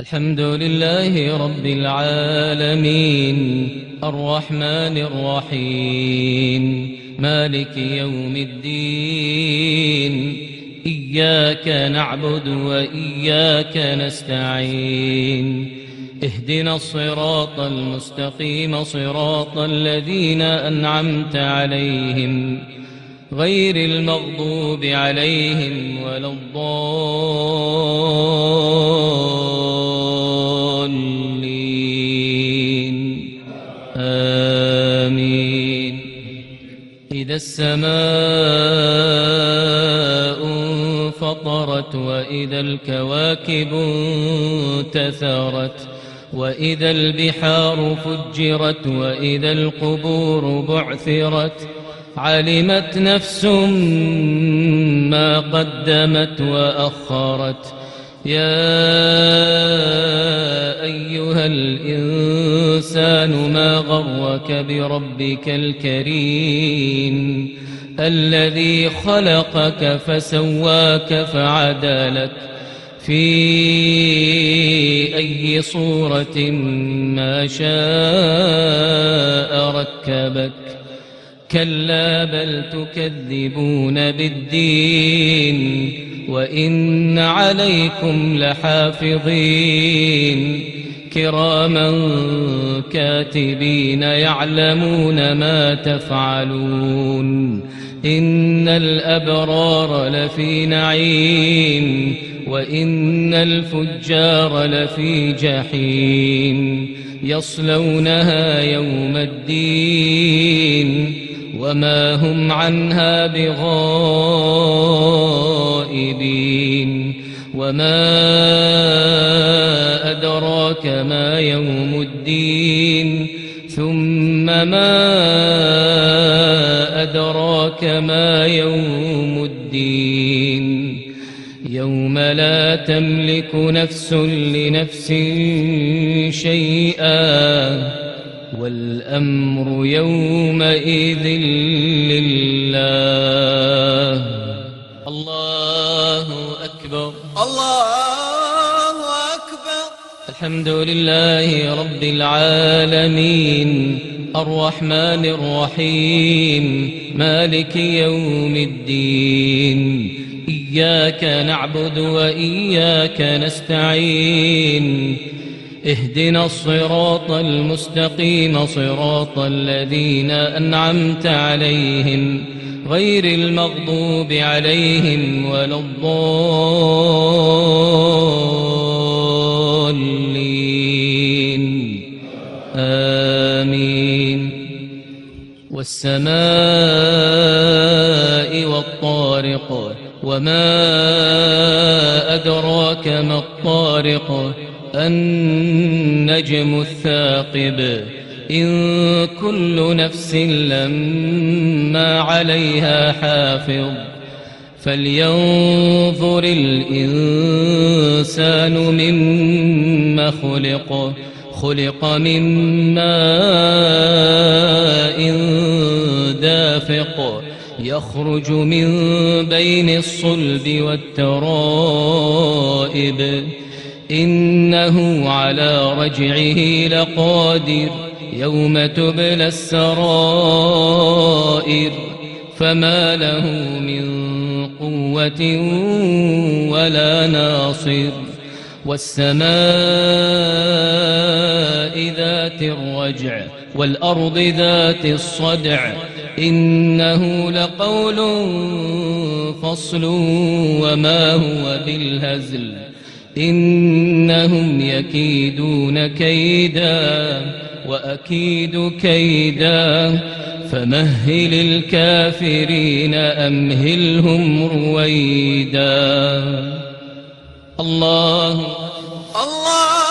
الحمد لله رب العالمين الرحمن الرحيم مالك يوم الدين إياك نعبد وإياك نستعين اهدنا الصراط المستقيم صراط الذين أنعمت عليهم غير المغضوب عليهم ولا الضالين آمين. إذا السماء انفطرت وإذا الكواكب انتثرت وإذا البحار فجرت وإذا القبور بعثرت علمت نفس ما قدمت وأخرت. يا أيها الإنسان ما غرك بربك الكريم الذي خلقك فسواك فعدلك في أي صورة ما شاء ركبك. كلا بل تكذبون بالدين وإن عليكم لحافظين كراما كاتبين يعلمون ما تفعلون. إن الأبرار لفي نعيم وإن الفجار لفي جحيم يصلونها يوم الدين وما هم عنها بغائبين. وما أدراك ما يوم الدين ثم ما أدراك ما يوم الدين يوم لا تملك نفس لنفس شيئا والأمر يومئذ لله. الله أكبر الله أكبر. الحمد لله رب العالمين الرحمن الرحيم مالك يوم الدين إياك نعبد وإياك نستعين اهدنا الصراط المستقيم صراط الذين أنعمت عليهم غير المغضوب عليهم ولا الضالين آمين. والسماء والطارق وما أدراك ما الطارق النجم الثاقب. إن كل نفس لما عليها حافظ فلينظر الإنسان مما خلق. خلق من ماء دافق يخرج من بين الصلب والترائب. إنه على رجعه لقادر يوم تبلى السرائر فما له من قوة ولا ناصر. والسماء ذات الرجع والأرض ذات الصدع إنه لقول فصل وما هو بالهزل. إنهم يكيدون كيدا وأكيد كيدا فمهل الكافرين أمهلهم رويدا. الله